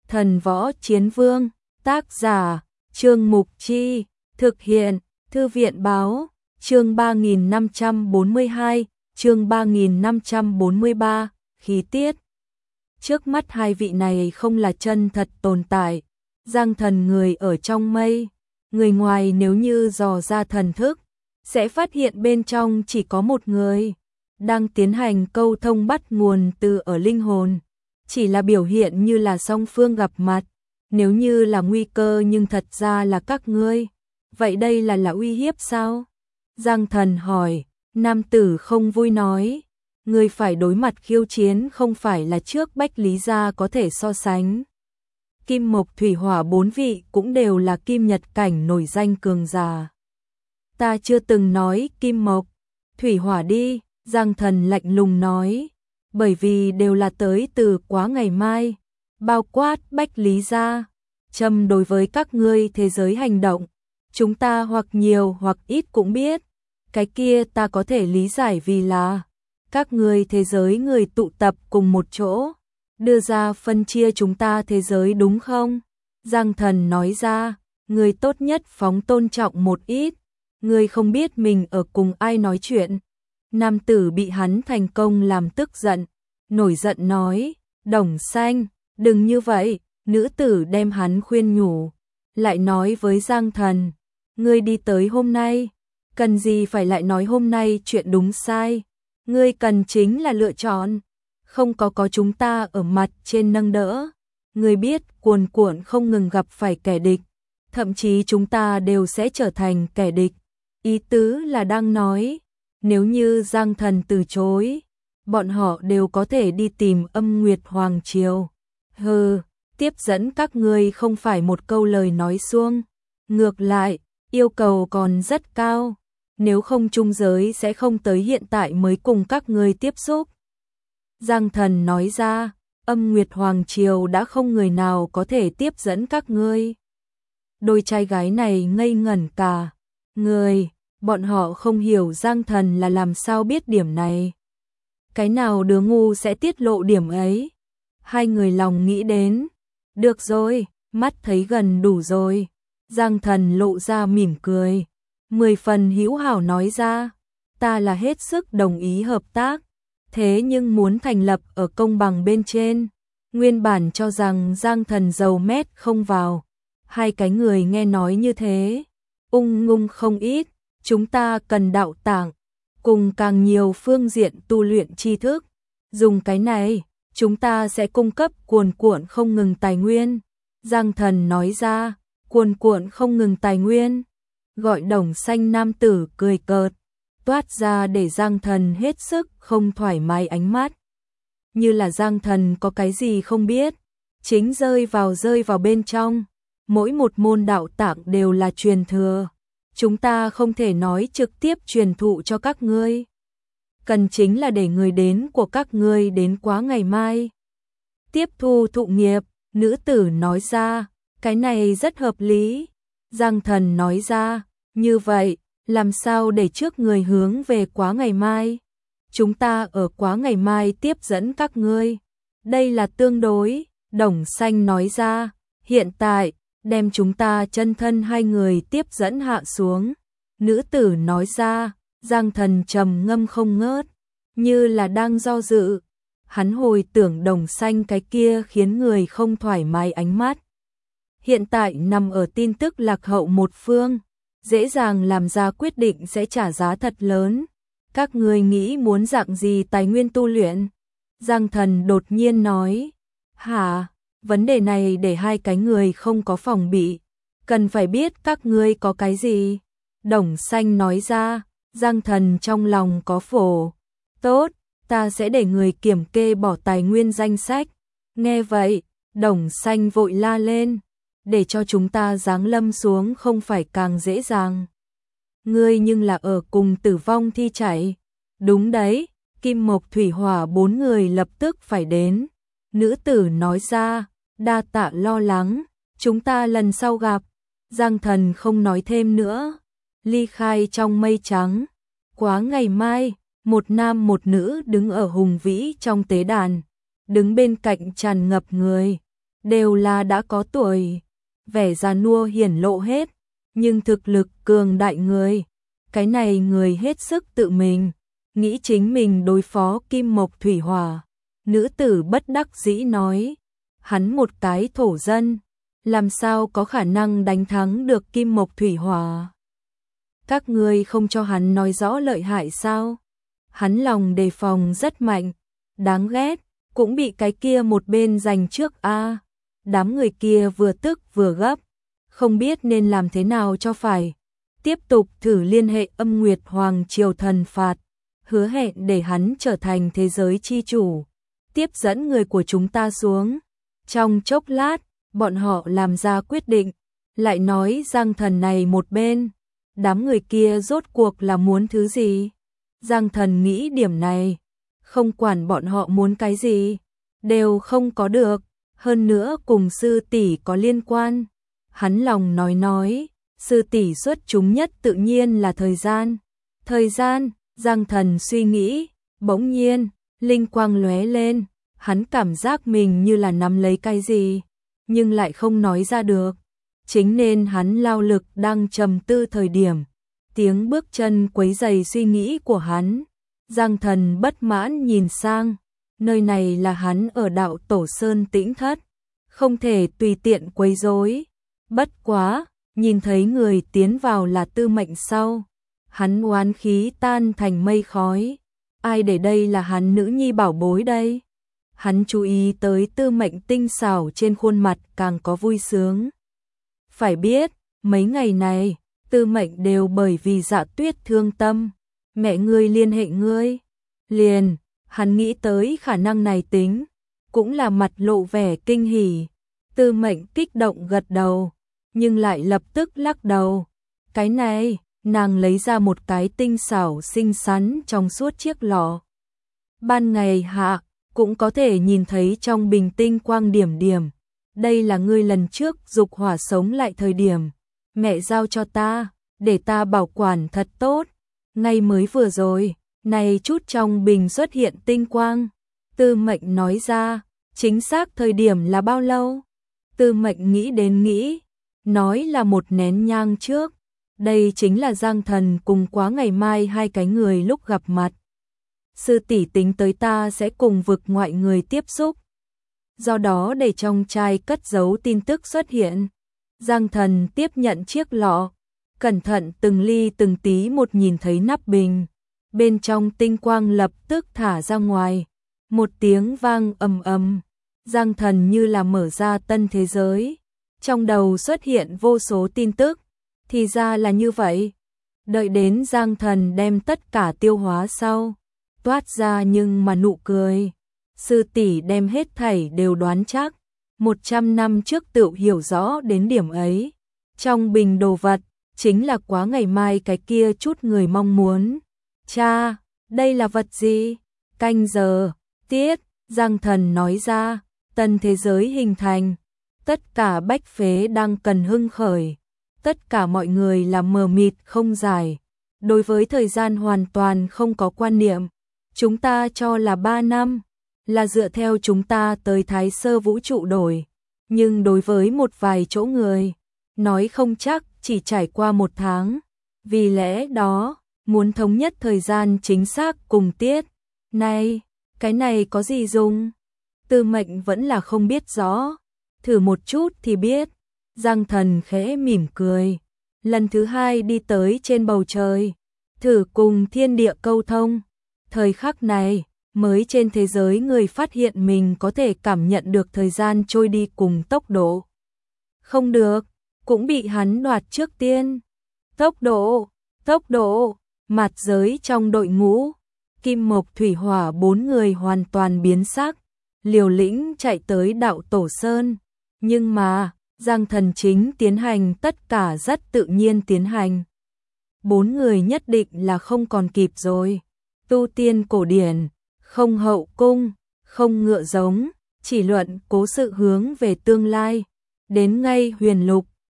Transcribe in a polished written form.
Thần Võ Chiến Vương, tác giả, Trương Mục Chi, thực hiện, Thư viện Báo, chương 3542, chương 3543, khí tiết. Trước mắt hai vị này không là chân thật tồn tại, Giang Thần người ở trong mây, người ngoài nếu như dò ra thần thức, sẽ phát hiện bên trong chỉ có một người, đang tiến hành câu thông bắt nguồn từ ở linh hồn, chỉ là biểu hiện như là song phương gặp mặt, nếu như là nguy cơ nhưng thật ra là các ngươi, vậy đây là uy hiếp sao? Giang Thần hỏi, nam tử không vui nói, ngươi phải đối mặt khiêu chiến không phải là trước Bách Lý gia có thể so sánh. Kim Mộc Thủy Hỏa bốn vị cũng đều là kim nhật cảnh nổi danh cường giả. Ta chưa từng nói Kim Mộc, Thủy Hỏa đi, Giang Thần lạnh lùng nói, bởi vì đều là tới từ quá ngày mai, bao quát Bách Lý gia, châm đối với các ngươi thế giới hành động, chúng ta hoặc nhiều hoặc ít cũng biết, cái kia ta có thể lý giải vì là các ngươi thế giới người tụ tập cùng một chỗ, đưa ra phân chia chúng ta thế giới đúng không? Giang Thần nói ra, người tốt nhất phóng tôn trọng một ít, người không biết mình ở cùng ai nói chuyện. Nam tử bị hắn thành công làm tức giận, nổi giận nói, Đồng Xanh, đừng như vậy, nữ tử đem hắn khuyên nhủ, lại nói với Giang Thần, ngươi đi tới hôm nay, cần gì phải lại nói hôm nay chuyện đúng sai, ngươi cần chính là lựa chọn, không có chúng ta ở mặt trên nâng đỡ, ngươi biết cuồn cuộn không ngừng gặp phải kẻ địch, thậm chí chúng ta đều sẽ trở thành kẻ địch, ý tứ là đang nói, nếu như Giang Thần từ chối, bọn họ đều có thể đi tìm Âm Nguyệt Hoàng Triều. Hừ, tiếp dẫn các ngươi không phải một câu lời nói suông, ngược lại, yêu cầu còn rất cao, nếu không trung giới sẽ không tới hiện tại mới cùng các ngươi tiếp xúc. Giang Thần nói ra, Âm Nguyệt Hoàng Triều đã không người nào có thể tiếp dẫn các ngươi. Đôi trai gái này ngây ngẩn cả người, bọn họ không hiểu Giang Thần là làm sao biết điểm này. Cái nào đứa ngu sẽ tiết lộ điểm ấy? Hai người lòng nghĩ đến, được rồi, mắt thấy gần đủ rồi. Giang Thần lộ ra mỉm cười, 10 phần hữu hảo nói ra, ta là hết sức đồng ý hợp tác, thế nhưng muốn thành lập ở công bằng bên trên. Nguyên bản cho rằng Giang Thần dầu mét không vào, hai cái người nghe nói như thế, ngung không ít, chúng ta cần đạo tạng, cùng càng nhiều phương diện tu luyện tri thức, dùng cái này, chúng ta sẽ cung cấp cuồn cuộn không ngừng tài nguyên. Giang Thần nói ra, cuồn cuộn không ngừng tài nguyên, gọi Đồng Xanh nam tử cười cợt, toát ra để Giang Thần hết sức không thoải mái ánh mắt. Như là Giang Thần có cái gì không biết, chính rơi vào bên trong, mỗi một môn đạo tạng đều là truyền thừa, chúng ta không thể nói trực tiếp truyền thụ cho các ngươi. Cần chính là để người đến của các ngươi đến quá ngày mai. Tiếp thu thụ nghiệp, nữ tử nói ra, cái này rất hợp lý. Giang Thần nói ra, như vậy, làm sao để trước người hướng về quá ngày mai? Chúng ta ở quá ngày mai tiếp dẫn các ngươi. Đây là tương đối, Đồng Xanh nói ra, hiện tại, đem chúng ta chân thân hai người tiếp dẫn hạ xuống. Nữ tử nói ra, Giang Thần trầm ngâm không ngớt, như là đang do dự. Hắn hồi tưởng Đồng Xanh cái kia khiến người không thoải mái ánh mắt. Hiện tại nằm ở tin tức lạc hậu một phương, dễ dàng làm ra quyết định sẽ trả giá thật lớn. Các người nghĩ muốn dạng gì tài nguyên tu luyện? Giang Thần đột nhiên nói, hả? Vấn đề này để hai cái người không có phòng bị, cần phải biết các ngươi có cái gì. Đồng Xanh nói ra, Giang Thần trong lòng có phổ. Tốt, ta sẽ để người kiểm kê bỏ tài nguyên danh sách. Nghe vậy, Đồng Xanh vội la lên, để cho chúng ta giáng lâm xuống không phải càng dễ dàng. Ngươi nhưng là ở cùng tử vong thi chảy. Đúng đấy, Kim Mộc Thủy Hỏa 4 người lập tức phải đến. Nữ tử nói ra, đa tạ lo lắng, chúng ta lần sau gặp. Giang Thần không nói thêm nữa, ly khai trong mây trắng. Quá ngày mai, một nam một nữ đứng ở hùng vĩ trong tế đàn, đứng bên cạnh tràn ngập người, đều là đã có tuổi, vẻ già nua hiển lộ hết, nhưng thực lực cường đại người. Cái này người hết sức tự mình, nghĩ chính mình đối phó kim mộc thủy hỏa. Nữ tử bất đắc dĩ nói, hắn một cái thổ dân, làm sao có khả năng đánh thắng được kim mộc thủy hỏa. Các ngươi không cho hắn nói rõ lợi hại sao? Hắn lòng đề phòng rất mạnh, đáng ghét, cũng bị cái kia một bên giành trước a. Đám người kia vừa tức vừa gấp, không biết nên làm thế nào cho phải. Tiếp tục thử liên hệ Âm Nguyệt Hoàng Triều thần phạt, hứa hẹn để hắn trở thành thế giới chi chủ, tiếp dẫn người của chúng ta xuống. Trong chốc lát, bọn họ làm ra quyết định, lại nói Giang Thần này một bên, đám người kia rốt cuộc là muốn thứ gì? Giang Thần nghĩ điểm này, không quản bọn họ muốn cái gì, đều không có được, hơn nữa cùng sư tỷ có liên quan. Hắn lòng nói, sư tỷ xuất chúng nhất tự nhiên là thời gian. Thời gian, Giang Thần suy nghĩ, bỗng nhiên, linh quang lóe lên, hắn cảm giác mình như là nắm lấy cái gì, nhưng lại không nói ra được. Chính nên hắn lao lực đang trầm tư thời điểm, tiếng bước chân quấy rầy suy nghĩ của hắn. Giang Thần bất mãn nhìn sang, nơi này là hắn ở đạo Tổ Sơn Tĩnh Thất, không thể tùy tiện quấy rối. Bất quá, nhìn thấy người tiến vào là Tư Mệnh sau, hắn oán khí tan thành mây khói. Ai để đây là hắn nữ nhi bảo bối đây? Hắn chú ý tới Tư Mệnh tinh xảo trên khuôn mặt càng có vui sướng. Phải biết, mấy ngày này, Tư Mệnh đều bởi vì Dạ Tuyết thương tâm, mẹ ngươi liên hệ ngươi. Liền, hắn nghĩ tới khả năng này tính, cũng là mặt lộ vẻ kinh hỉ. Tư Mệnh kích động gật đầu, nhưng lại lập tức lắc đầu. Cái này, nàng lấy ra một cái tinh xảo xinh xắn trong suốt chiếc lọ. Ban ngày hạ, cũng có thể nhìn thấy trong bình tinh quang điểm điểm. Đây là ngươi lần trước dục hỏa sống lại thời điểm, mẹ giao cho ta, để ta bảo quản thật tốt. Ngay mới vừa rồi, này chút trong bình xuất hiện tinh quang. Tư Mệnh nói ra, chính xác thời điểm là bao lâu? Tư Mệnh nghĩ đến nghĩ, nói là một nén nhang trước. Đây chính là Giang Thần cùng quá ngày mai hai cái người lúc gặp mặt. Sư tỷ tính tới ta sẽ cùng vực ngoại người tiếp xúc, do đó để trong chai cất giấu tin tức xuất hiện. Giang Thần tiếp nhận chiếc lọ, cẩn thận từng ly từng tí một nhìn thấy nắp bình. Bên trong tinh quang lập tức thả ra ngoài, một tiếng vang ầm ầm. Giang Thần như là mở ra tân thế giới, trong đầu xuất hiện vô số tin tức. Thì ra là như vậy. Đợi đến Giang Thần đem tất cả tiêu hóa sau, toát ra nhưng mà nụ cười. Sư tỷ đem hết thảy đều đoán chắc, 100 năm trước tự hiểu rõ đến điểm ấy. Trong bình đồ vật, chính là quá ngày mai cái kia chút người mong muốn. Cha, đây là vật gì? Canh giờ, tiết, Giang Thần nói ra, tân thế giới hình thành. Tất cả bách phế đang cần hưng khởi. Tất cả mọi người là mờ mịt không giải. Đối với thời gian hoàn toàn không có quan niệm. Chúng ta cho là 3 năm, là dựa theo chúng ta tới Thái Sơ vũ trụ đổi. Nhưng đối với một vài chỗ người, nói không chắc chỉ trải qua 1 tháng. Vì lẽ đó, muốn thống nhất thời gian chính xác cùng tiết. Này, cái này có gì dùng? Tư Mệnh vẫn là không biết rõ. Thử một chút thì biết. Giang Thần khẽ mỉm cười. Lần thứ 2 đi tới trên bầu trời, thử cùng thiên địa câu thông. Thời khắc này, mới trên thế giới người phát hiện mình có thể cảm nhận được thời gian trôi đi cùng tốc độ. Không được, cũng bị hắn đoạt trước tiên. Tốc độ, mặt giới trong đội ngũ, Kim Mộc Thủy Hỏa 4 người hoàn toàn biến sắc, liều lĩnh chạy tới đạo Tổ Sơn. Nhưng mà, Giang Thần chính tiến hành tất cả rất tự nhiên tiến hành. 4 người nhất định là không còn kịp rồi. Tu tiên cổ điển, không hậu cung, không ngựa giống, chỉ luận cố sự hướng về tương lai. Đến ngay huyền lục,